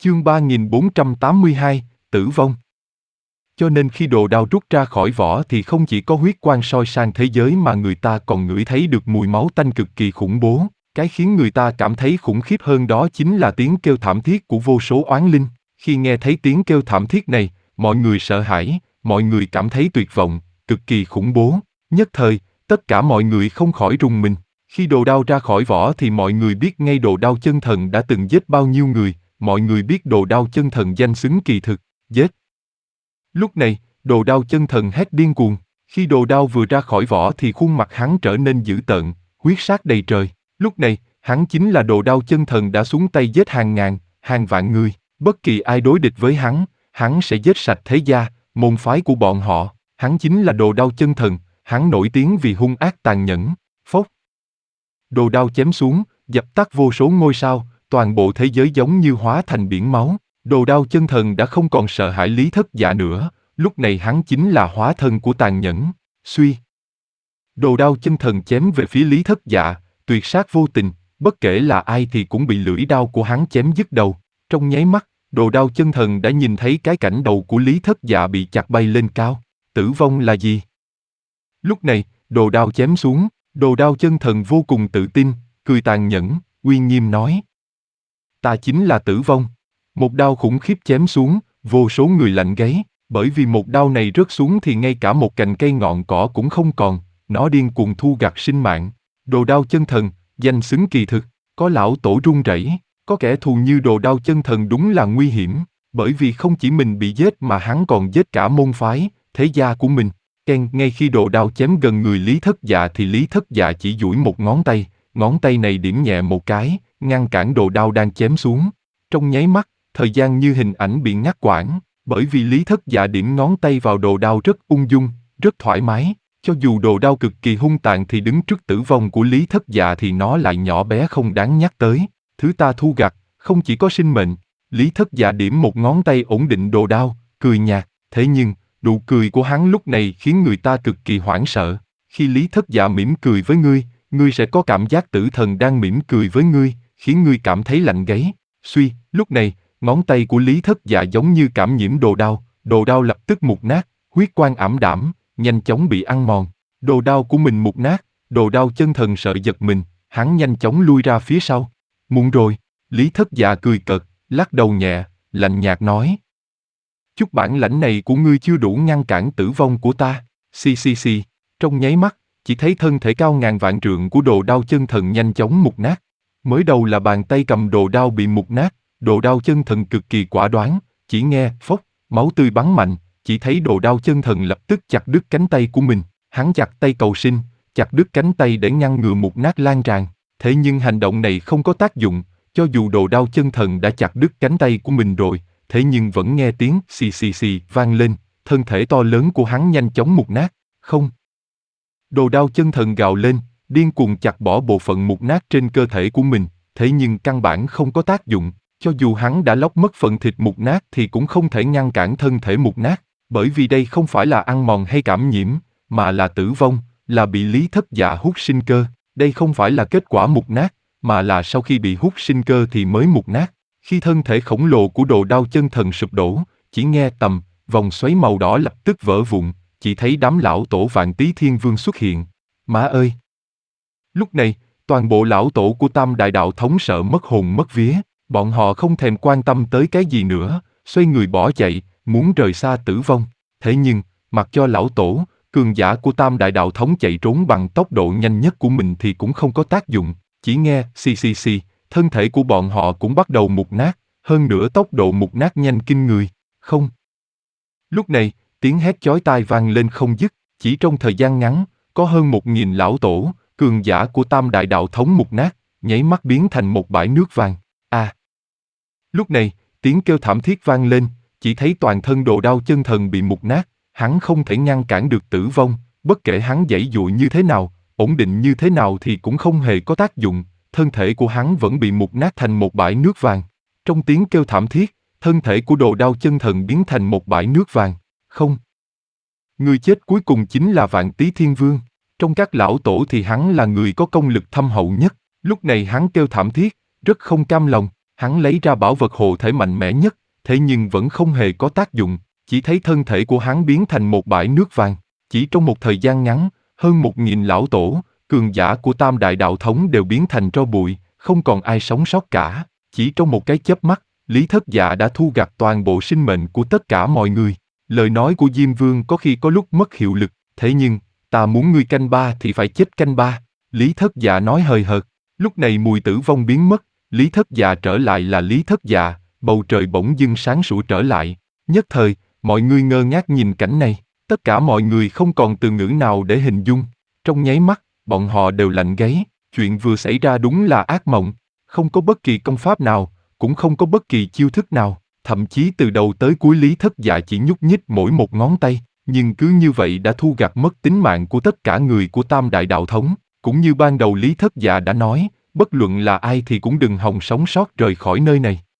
Chương 3482, Tử vong. Cho nên khi đồ đao rút ra khỏi vỏ thì không chỉ có huyết quang soi sang thế giới mà người ta còn ngửi thấy được mùi máu tanh cực kỳ khủng bố. Cái khiến người ta cảm thấy khủng khiếp hơn đó chính là tiếng kêu thảm thiết của vô số oán linh. Khi nghe thấy tiếng kêu thảm thiết này, mọi người sợ hãi, mọi người cảm thấy tuyệt vọng, cực kỳ khủng bố. Nhất thời, tất cả mọi người không khỏi rùng mình. Khi đồ đao ra khỏi vỏ thì mọi người biết ngay đồ đao chân thần đã từng giết bao nhiêu người, mọi người biết đồ đao chân thần danh xứng kỳ thực, giết. Lúc này, đồ đao chân thần hét điên cuồng. Khi đồ đao vừa ra khỏi vỏ thì khuôn mặt hắn trở nên dữ tợn, huyết sát đầy trời. Lúc này, hắn chính là đồ đao chân thần đã xuống tay giết hàng ngàn, hàng vạn người. Bất kỳ ai đối địch với hắn sẽ giết sạch thế gia, môn phái của bọn họ. Hắn chính là đồ đao chân thần, hắn nổi tiếng vì hung ác tàn nhẫn. Phốc. Đồ đao chém xuống, dập tắt vô số ngôi sao, toàn bộ thế giới giống như hóa thành biển máu. Đồ đao chân thần đã không còn sợ hãi Lý Thất Dạ nữa, lúc này hắn chính là hóa thân của tàn nhẫn. Suy. Đồ đao chân thần chém về phía Lý Thất Dạ, tuyệt sát vô tình, bất kể là ai thì cũng bị lưỡi đao của hắn chém dứt đầu. Trong nháy mắt, đồ đao chân thần đã nhìn thấy cái cảnh đầu của Lý Thất Dạ bị chặt bay lên cao. Tử vong là gì? Lúc này, đồ đao chém xuống, đồ đao chân thần vô cùng tự tin, cười tàn nhẫn, uy nghiêm nói. Ta chính là tử vong. Một đao khủng khiếp chém xuống, vô số người lạnh gáy, bởi vì một đao này rớt xuống thì ngay cả một cành cây ngọn cỏ cũng không còn, nó điên cuồng thu gặt sinh mạng. Đồ đao chân thần, danh xứng kỳ thực, có lão tổ run rẩy, có kẻ thù như đồ đao chân thần đúng là nguy hiểm, bởi vì không chỉ mình bị giết mà hắn còn giết cả môn phái, thế gia của mình. Ngay khi đồ đao chém gần người Lý Thất Dạ thì Lý Thất Dạ chỉ duỗi một ngón tay này điểm nhẹ một cái, ngăn cản đồ đao đang chém xuống. Trong nháy mắt, thời gian như hình ảnh bị ngắt quãng, bởi vì Lý Thất Dạ điểm ngón tay vào đồ đao rất ung dung, rất thoải mái. Cho dù đồ đao cực kỳ hung tàn thì đứng trước tử vong của Lý Thất Dạ thì nó lại nhỏ bé không đáng nhắc tới. Thứ ta thu gặt, không chỉ có sinh mệnh. Lý Thất Dạ điểm một ngón tay ổn định đồ đao, cười nhạt. Thế nhưng, nụ cười của hắn lúc này khiến người ta cực kỳ hoảng sợ. Khi Lý Thất Dạ mỉm cười với ngươi sẽ có cảm giác tử thần đang mỉm cười với ngươi, khiến ngươi cảm thấy lạnh gáy. Suy, lúc này, ngón tay của Lý Thất Dạ giống như cảm nhiễm đồ đao lập tức mục nát, huyết quang ảm đạm, nhanh chóng bị ăn mòn. Đồ đao của mình mục nát, đồ đao chân thần sợ giật mình, hắn nhanh chóng lui ra phía sau. Muộn rồi, Lý Thất Dạ cười cợt, lắc đầu nhẹ, lạnh nhạt nói. Chút bản lãnh này của ngươi chưa đủ ngăn cản tử vong của ta. Xì. Trong nháy mắt, chỉ thấy thân thể cao ngàn vạn trượng của đồ đao chân thần nhanh chóng mục nát. Mới đầu là bàn tay cầm đồ đao bị mục nát, đồ đao chân thần cực kỳ quả đoán, chỉ nghe phốc, máu tươi bắn mạnh, chỉ thấy đồ đao chân thần lập tức chặt đứt cánh tay của mình. Hắn chặt tay cầu sinh, chặt đứt cánh tay để ngăn ngừa mục nát lan tràn. Thế nhưng hành động này không có tác dụng, cho dù đồ đao chân thần đã chặt đứt cánh tay của mình rồi, thế nhưng vẫn nghe tiếng xì vang lên, thân thể to lớn của hắn nhanh chóng mục nát. Không. Đồ đao chân thần gào lên, điên cuồng chặt bỏ bộ phận mục nát trên cơ thể của mình, thế nhưng căn bản không có tác dụng, cho dù hắn đã lóc mất phần thịt mục nát thì cũng không thể ngăn cản thân thể mục nát, bởi vì đây không phải là ăn mòn hay cảm nhiễm, mà là tử vong, là bị Lý Thất Dạ hút sinh cơ. Đây không phải là kết quả mục nát, mà là sau khi bị hút sinh cơ thì mới mục nát. Khi thân thể khổng lồ của đồ đao chân thần sụp đổ, chỉ nghe tầm, vòng xoáy màu đỏ lập tức vỡ vụn, chỉ thấy đám lão tổ Vạn Tý Thiên Vương xuất hiện. Má ơi! Lúc này, toàn bộ lão tổ của Tam Đại Đạo Thống sợ mất hồn mất vía, bọn họ không thèm quan tâm tới cái gì nữa, xoay người bỏ chạy, muốn rời xa tử vong. Thế nhưng, mặc cho lão tổ, cường giả của Tam Đại Đạo Thống chạy trốn bằng tốc độ nhanh nhất của mình thì cũng không có tác dụng, chỉ nghe xì, thân thể của bọn họ cũng bắt đầu mục nát, hơn nữa tốc độ mục nát nhanh kinh người. Không. Lúc này, tiếng hét chói tai vang lên không dứt, chỉ trong thời gian ngắn, có hơn 1000 lão tổ, cường giả của Tam Đại Đạo Thống mục nát, nháy mắt biến thành một bãi nước vàng. Lúc này, tiếng kêu thảm thiết vang lên, chỉ thấy toàn thân đồ đao chân thần bị mục nát, hắn không thể ngăn cản được tử vong, bất kể hắn giãy giụa như thế nào, ổn định như thế nào thì cũng không hề có tác dụng, thân thể của hắn vẫn bị mục nát thành một bãi nước vàng. Trong tiếng kêu thảm thiết, thân thể của đồ đao chân thần biến thành một bãi nước vàng. Không. Người chết cuối cùng chính là Vạn Tý Thiên Vương. Trong các lão tổ thì hắn là người có công lực thâm hậu nhất. Lúc này hắn kêu thảm thiết, rất không cam lòng. Hắn lấy ra bảo vật hộ thể mạnh mẽ nhất, thế nhưng vẫn không hề có tác dụng, chỉ thấy thân thể của hắn biến thành một bãi nước vàng. Chỉ trong một thời gian ngắn, hơn 1000 lão tổ, cường giả của Tam Đại Đạo Thống đều biến thành tro bụi, không còn ai sống sót cả. Chỉ trong một cái chớp mắt, Lý Thất Dạ đã thu gặt toàn bộ sinh mệnh của tất cả mọi người. Lời nói của Diêm Vương có khi có lúc mất hiệu lực, thế nhưng, ta muốn ngươi canh ba thì phải chết canh ba. Lý Thất Dạ nói hời hợt. Lúc này mùi tử vong biến mất, Lý Thất Dạ trở lại là Lý Thất Dạ, bầu trời bỗng dưng sáng sủa trở lại. Nhất thời, mọi người ngơ ngác nhìn cảnh này, tất cả mọi người không còn từ ngữ nào để hình dung. Trong nháy mắt, bọn họ đều lạnh gáy, chuyện vừa xảy ra đúng là ác mộng, không có bất kỳ công pháp nào, cũng không có bất kỳ chiêu thức nào, thậm chí từ đầu tới cuối Lý Thất Dạ chỉ nhúc nhích mỗi một ngón tay, nhưng cứ như vậy đã thu gặt mất tính mạng của tất cả người của Tam Đại Đạo Thống. Cũng như ban đầu Lý Thất Dạ đã nói, bất luận là ai thì cũng đừng hòng sống sót rời khỏi nơi này.